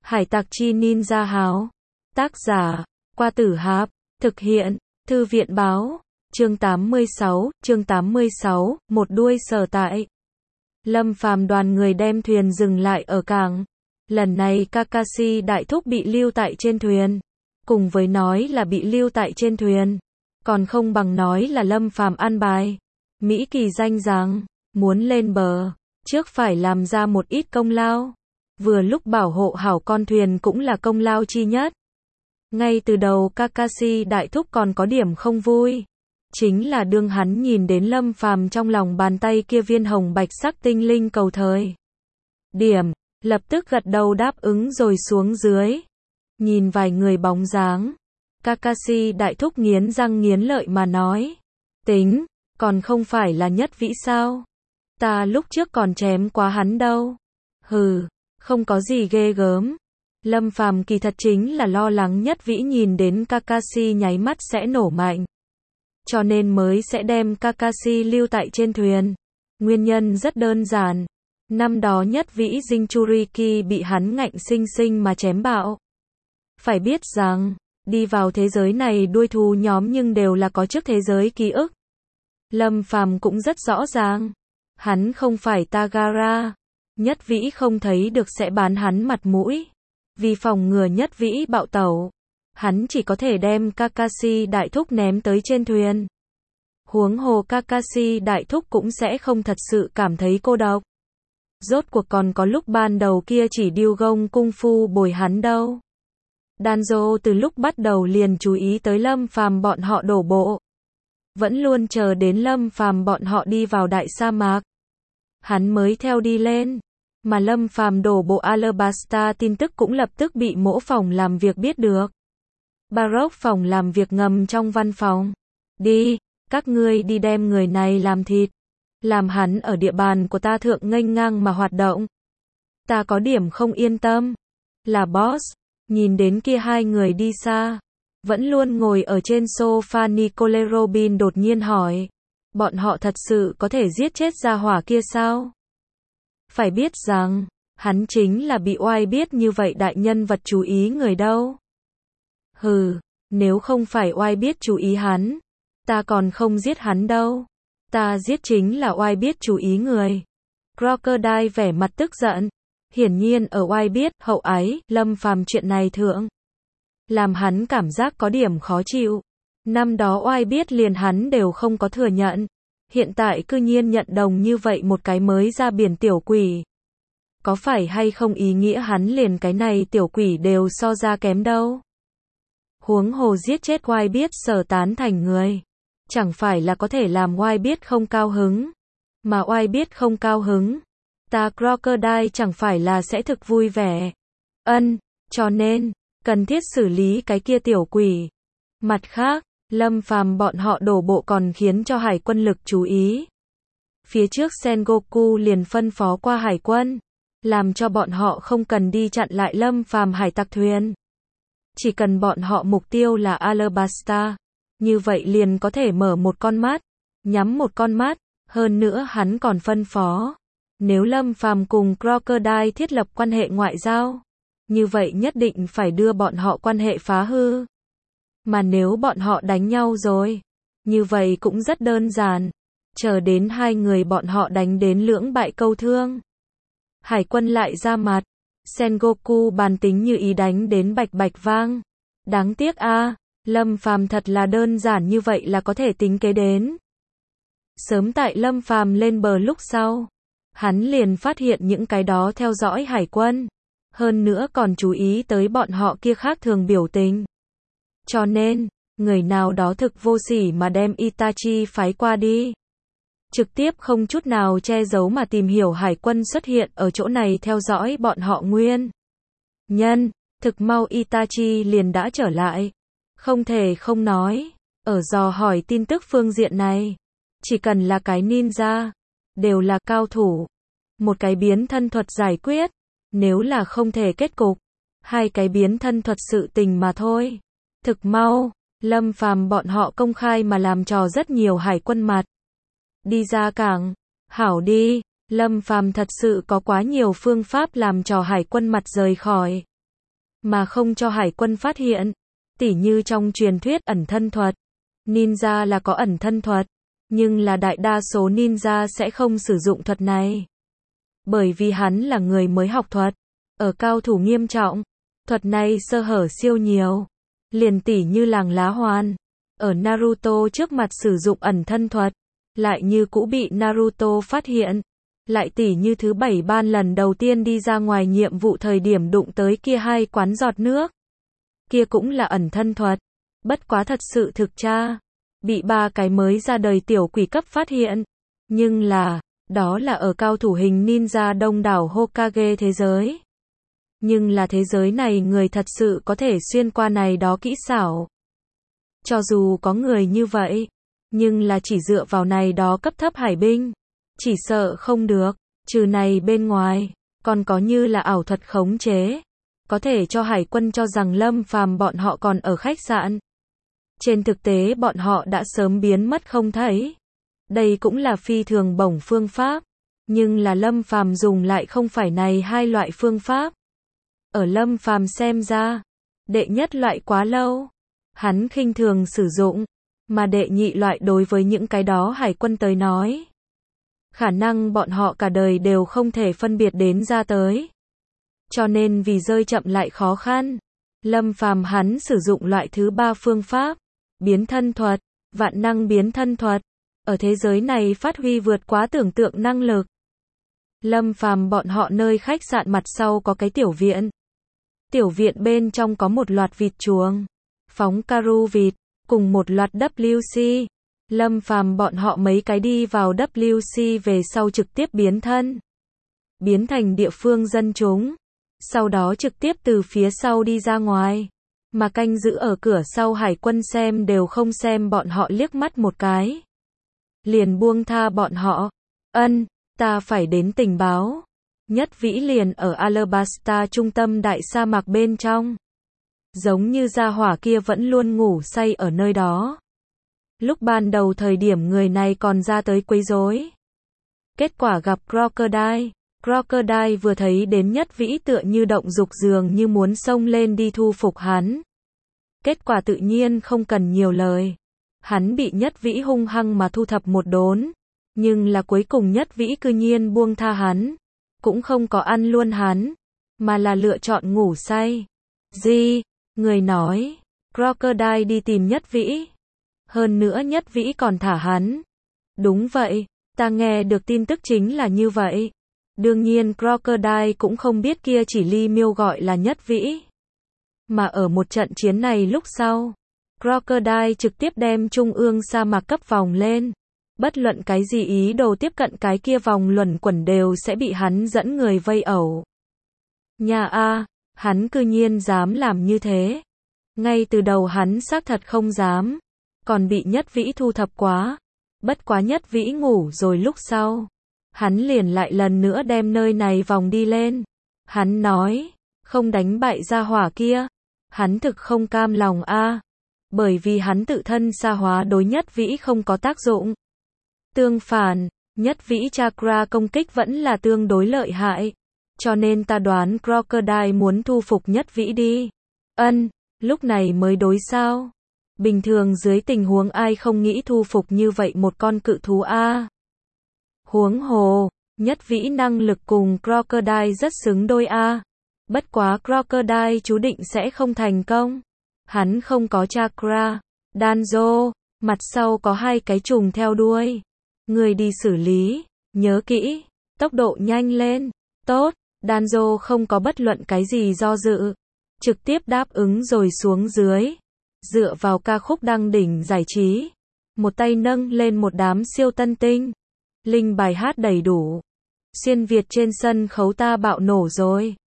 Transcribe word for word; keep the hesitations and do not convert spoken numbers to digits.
Hải tặc chi ninja háo. Tác giả, Qua Tử Hạp. Thực hiện, Thư viện báo. Chương tám mươi sáu, chương tám mươi sáu, một đuôi sở tại. Lâm Phàm đoàn người đem thuyền dừng lại ở cảng. Lần này Kakashi đại thúc bị lưu tại trên thuyền. Cùng với nói là bị lưu tại trên thuyền, còn không bằng nói là Lâm Phàm an bài. Mỹ Kỳ danh rằng, muốn lên bờ, trước phải làm ra một ít công lao. Vừa lúc bảo hộ hảo con thuyền cũng là công lao chi nhất. Ngay từ đầu Kakashi đại thúc còn có điểm không vui. Chính là đương hắn nhìn đến Lâm Phàm trong lòng bàn tay kia viên hồng bạch sắc tinh linh cầu thời điểm, lập tức gật đầu đáp ứng rồi xuống dưới. Nhìn vài người bóng dáng, Kakashi đại thúc nghiến răng nghiến lợi mà nói. Tính, còn không phải là Nhất Vĩ sao? Ta lúc trước còn chém quá hắn đâu. Hừ, không có gì ghê gớm. Lâm Phàm kỳ thật chính là lo lắng Nhất Vĩ nhìn đến Kakashi nháy mắt sẽ nổ mạnh. Cho nên mới sẽ đem Kakashi lưu tại trên thuyền. Nguyên nhân rất đơn giản. Năm đó Nhất Vĩ Jinchuriki bị hắn ngạnh sinh sinh mà chém bạo. Phải biết rằng, đi vào thế giới này đuôi thú nhóm nhưng đều là có trước thế giới ký ức. Lâm Phàm cũng rất rõ ràng. Hắn không phải Tagara. Nhất Vĩ không thấy được sẽ bán hắn mặt mũi. Vì phòng ngừa Nhất Vĩ bạo tẩu, hắn chỉ có thể đem Kakashi đại thúc ném tới trên thuyền. Huống hồ Kakashi đại thúc cũng sẽ không thật sự cảm thấy cô độc. Rốt cuộc còn có lúc ban đầu kia chỉ điêu gông cung phu bồi hắn đâu. Danzo từ lúc bắt đầu liền chú ý tới Lâm Phàm bọn họ đổ bộ. Vẫn luôn chờ đến Lâm Phàm bọn họ đi vào đại sa mạc. Hắn mới theo đi lên. Mà Lâm Phàm đổ bộ Alabasta tin tức cũng lập tức bị mỗ phòng làm việc biết được. Baroque phòng làm việc ngầm trong văn phòng. Đi, các ngươi đi đem người này làm thịt. Làm hắn ở địa bàn của ta thượng nghênh ngang mà hoạt động. Ta có điểm không yên tâm. Là boss. Nhìn đến kia hai người đi xa. Vẫn luôn ngồi ở trên sofa Nicole Robin đột nhiên hỏi. Bọn họ thật sự có thể giết chết gia hỏa kia sao? Phải biết rằng, hắn chính là bị oai biết như vậy đại nhân vật chú ý người đâu. Hừ, nếu không phải oai biết chú ý hắn, ta còn không giết hắn đâu. Ta giết chính là oai biết chú ý người. Crocodile vẻ mặt tức giận. Hiển nhiên ở oai biết, hậu ái, Lâm Phàm chuyện này thượng. Làm hắn cảm giác có điểm khó chịu. Năm đó oai biết liền hắn đều không có thừa nhận. Hiện tại cư nhiên nhận đồng như vậy một cái mới ra biển tiểu quỷ. Có phải hay không ý nghĩa hắn liền cái này tiểu quỷ đều so ra kém đâu. Huống hồ giết chết oai biết sở tán thành người. Chẳng phải là có thể làm oai biết không cao hứng. Mà oai biết không cao hứng. Ta Crocodile chẳng phải là sẽ thực vui vẻ. Ân, cho nên, cần thiết xử lý cái kia tiểu quỷ. Mặt khác, Lâm Phàm bọn họ đổ bộ còn khiến cho hải quân lực chú ý. Phía trước Sengoku liền phân phó qua hải quân, làm cho bọn họ không cần đi chặn lại Lâm Phàm hải tặc thuyền. Chỉ cần bọn họ mục tiêu là Alabasta, như vậy liền có thể mở một con mắt, nhắm một con mắt, hơn nữa hắn còn phân phó. Nếu Lâm Phàm cùng Crocodile thiết lập quan hệ ngoại giao, như vậy nhất định phải đưa bọn họ quan hệ phá hư. Mà nếu bọn họ đánh nhau rồi, như vậy cũng rất đơn giản. Chờ đến hai người bọn họ đánh đến lưỡng bại câu thương. Hải quân lại ra mặt. Sengoku bàn tính như ý đánh đến bạch bạch vang. Đáng tiếc a, Lâm Phàm thật là đơn giản như vậy là có thể tính kế đến. Sớm tại Lâm Phàm lên bờ lúc sau, hắn liền phát hiện những cái đó theo dõi hải quân. Hơn nữa còn chú ý tới bọn họ kia khác thường biểu tình. Cho nên, người nào đó thực vô sỉ mà đem Itachi phái qua đi. Trực tiếp không chút nào che giấu mà tìm hiểu hải quân xuất hiện ở chỗ này theo dõi bọn họ nguyên. Nhân, thực mau Itachi liền đã trở lại. Không thể không nói, ở dò hỏi tin tức phương diện này. Chỉ cần là cái ninja, đều là cao thủ. Một cái biến thân thuật giải quyết, nếu là không thể kết cục, hai cái biến thân thuật sự tình mà thôi. Thực mau, Lâm Phàm bọn họ công khai mà làm trò rất nhiều hải quân mặt. Đi ra cảng, hảo đi, Lâm Phàm thật sự có quá nhiều phương pháp làm trò hải quân mặt rời khỏi. mà không cho hải quân phát hiện. Tỉ như trong truyền thuyết ẩn thân thuật. Ninja là có ẩn thân thuật, nhưng là đại đa số ninja sẽ không sử dụng thuật này. Bởi vì hắn là người mới học thuật, ở cao thủ nghiêm trọng, thuật này sơ hở siêu nhiều. Liền tỉ như Làng Lá Hoàn, ở Naruto trước mặt sử dụng ẩn thân thuật, lại như cũ bị Naruto phát hiện. Lại tỉ như thứ bảy ban lần đầu tiên đi ra ngoài nhiệm vụ thời điểm đụng tới kia hai quán giọt nước. Kia cũng là ẩn thân thuật, bất quá thật sự thực tra, bị ba cái mới ra đời tiểu quỷ cấp phát hiện. Nhưng là, đó là ở cao thủ hình ninja đông đảo Hokage thế giới. Nhưng là thế giới này người thật sự có thể xuyên qua này đó kỹ xảo. Cho dù có người như vậy, nhưng là chỉ dựa vào này đó cấp thấp hải binh, chỉ sợ không được. Trừ này bên ngoài, còn có như là ảo thuật khống chế, có thể cho hải quân cho rằng Lâm Phàm bọn họ còn ở khách sạn. Trên thực tế bọn họ đã sớm biến mất không thấy. Đây cũng là phi thường bổng phương pháp, nhưng là Lâm Phàm dùng lại không phải này hai loại phương pháp. Ở Lâm Phàm xem ra, đệ nhất loại quá lâu, hắn khinh thường sử dụng, mà đệ nhị loại đối với những cái đó hải quân tới nói, khả năng bọn họ cả đời đều không thể phân biệt đến ra tới. Cho nên vì rơi chậm lại khó khăn, Lâm Phàm hắn sử dụng loại thứ ba phương pháp, biến thân thuật, vạn năng biến thân thuật, ở thế giới này phát huy vượt quá tưởng tượng năng lực. Lâm Phàm bọn họ nơi khách sạn mặt sau có cái tiểu viện. Tiểu viện bên trong có một loạt vịt chuồng, phóng caru vịt, cùng một loạt W C. Lâm Phàm bọn họ mấy cái đi vào W C về sau trực tiếp biến thân, biến thành địa phương dân chúng, sau đó trực tiếp từ phía sau đi ra ngoài, mà canh giữ ở cửa sau hải quân xem đều không xem bọn họ liếc mắt một cái, liền buông tha bọn họ. Ân, ta phải đến tình báo. Nhất Vĩ liền ở Alabasta trung tâm đại sa mạc bên trong, giống như gia hỏa kia vẫn luôn ngủ say ở nơi đó. Lúc ban đầu thời điểm người này còn ra tới quấy rối, kết quả gặp Crocodile. Crocodile vừa thấy đến Nhất Vĩ tựa như động dục dường như muốn xông lên đi thu phục hắn. Kết quả tự nhiên không cần nhiều lời, hắn bị Nhất Vĩ hung hăng mà thu thập một đốn, nhưng là cuối cùng Nhất Vĩ cư nhiên buông tha hắn, cũng không có ăn luôn hắn, mà là lựa chọn ngủ say. Gì? Người nói, Crocodile đi tìm Nhất Vĩ. Hơn nữa Nhất Vĩ còn thả hắn. Đúng vậy, ta nghe được tin tức chính là như vậy. Đương nhiên Crocodile cũng không biết kia chỉ Ly Miêu gọi là Nhất Vĩ. Mà ở một trận chiến này lúc sau, Crocodile trực tiếp đem trung ương sa mạc cấp vòng lên. Bất luận cái gì ý đồ tiếp cận cái kia vòng luẩn quẩn đều sẽ bị hắn dẫn người vây ẩu. Nhà a, hắn cư nhiên dám làm như thế. Ngay từ đầu hắn xác thật không dám, còn bị Nhất Vĩ thu thập quá. Bất quá Nhất Vĩ ngủ rồi lúc sau, hắn liền lại lần nữa đem nơi này vòng đi lên. Hắn nói, không đánh bại gia hỏa kia. Hắn thực không cam lòng a, bởi vì hắn tự thân sa hóa đối Nhất Vĩ không có tác dụng. Tương phản, Nhất Vĩ chakra công kích vẫn là tương đối lợi hại. Cho nên ta đoán Crocodile muốn thu phục Nhất Vĩ đi. Ân, lúc này mới đối sao? Bình thường dưới tình huống ai không nghĩ thu phục như vậy một con cự thú a. Huống hồ, Nhất Vĩ năng lực cùng Crocodile rất xứng đôi a. Bất quá Crocodile chú định sẽ không thành công. Hắn không có chakra. Danzo, mặt sau có hai cái trùng theo đuôi. Người đi xử lý, nhớ kỹ, tốc độ nhanh lên. Tốt, Danzo không có bất luận cái gì do dự, trực tiếp đáp ứng rồi xuống dưới. Dựa vào ca khúc đăng đỉnh giải trí, một tay nâng lên một đám siêu tân tinh. Linh bài hát đầy đủ. Xuyên Việt trên sân khấu ta bạo nổ rồi.